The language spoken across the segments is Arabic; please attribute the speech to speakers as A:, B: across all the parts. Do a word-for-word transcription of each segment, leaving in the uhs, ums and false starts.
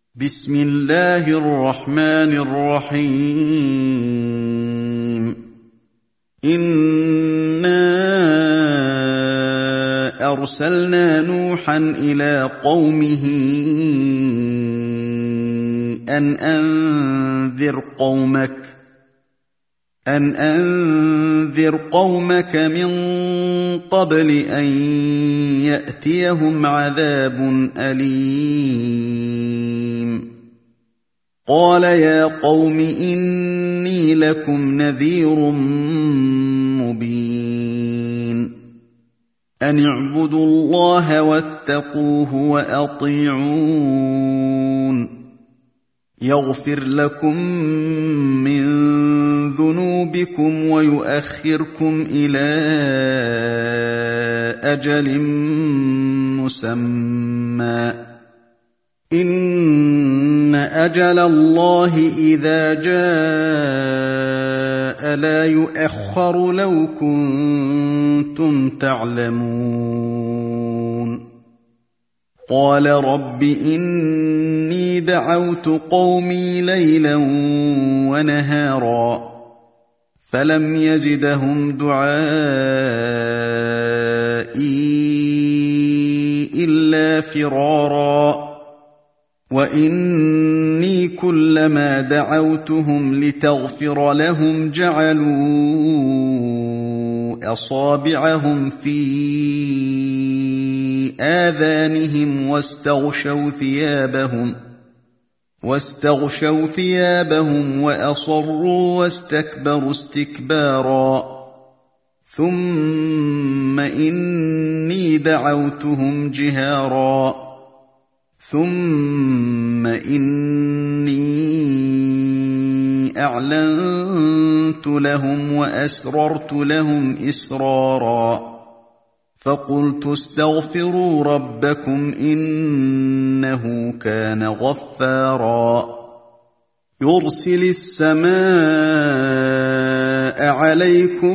A: بسم الله الرحمن الرحيم إنا أرسلنا نوحا إلى قومه أن أنذر قومك أن أنذر قومك من قبل أن يأتيهم عذاب أليم قال يا قوم إني لكم نذير مبين أن اعبدوا الله واتقوه وأطيعون يغفر لكم من ذنوبكم ويؤخركم إلى أجل مسمى إن أجل الله إذا جاء لا يؤخر لو كنتم تعلمون قال رب إني دعوت قومي ليلا ونهارا فلم يزدهم دعائي إلا فرارا وإني كلما دعوتهم لتغفر لهم جعلوا أصابعهم في آذانهم واستغشوا ثيابهم واستغشوا ثيابهم وأصروا واستكبروا استكبارا ثم إني دعوتهم جهارا ثم إني أعلنت لهم وأسررت لهم إسرارا فقلت استغفروا ربكم إنه كان غفارا يرسل السماء عليكم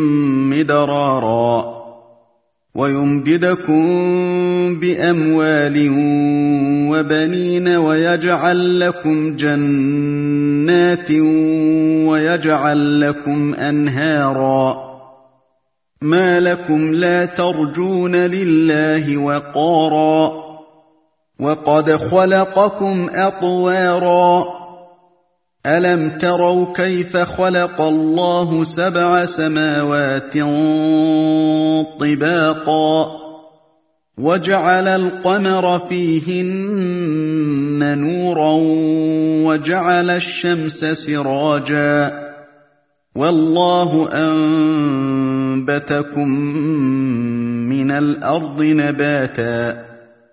A: مدرارا ويمددكم بأموال وبنين ويجعل لكم جنات ويجعل لكم أنهارا ما لكم لا ترجون لله وقارا وقد خلقكم أطوارا ألم تروا كيف خلق الله سبع سماوات طباقا وجعل القمر فيهن نورا وجعل الشمس سراجا والله أنبتكم من الأرض نباتا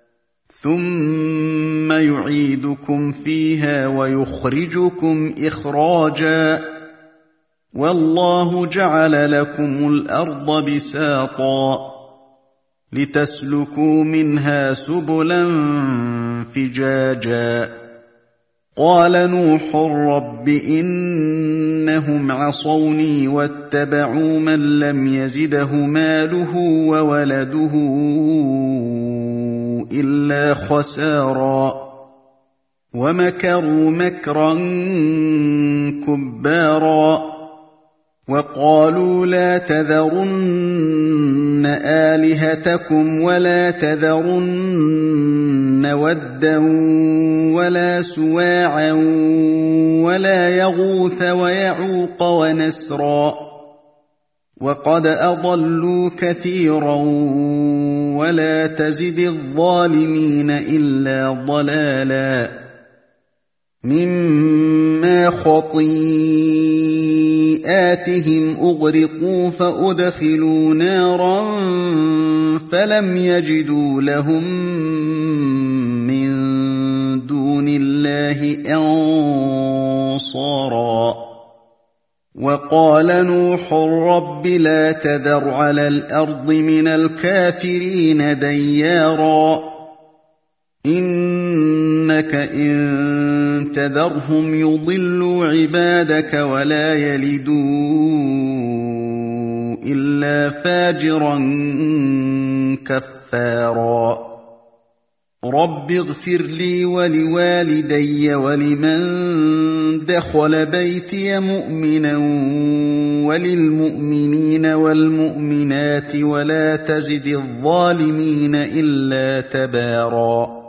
A: ثم يعيدكم فيها ويخرجكم إخراجا والله جعل لكم الأرض بساطا لتسلكوا منها سبلا فجاجا قال نوح رب إنهم عصوني واتبعوا من لم يزده ماله وولده إلا خسارا ومكروا مكرا كبارا وقالوا لا تذرن آلهتكم ولا تذرن ودا ولا سواعا ولا يغوث ويعوق ونسرا وقد أضلوا كثيرا ولا تزد الظالمين إلا ضلالا مما خطيئاتهم أغرقوا فأدخلوا نارا فلم يجدوا لهم من دون الله أنصارا وقال نوح رب لا تذر على الأرض من الكافرين ديارا إنك إن تذرهم يضلوا عبادك ولا يلدوا إلا فاجرا كفارا رب اغفر لي ولوالدي ولمن دخل بيتي مؤمنا وللمؤمنين والمؤمنات ولا تزد الظالمين إلا تباراً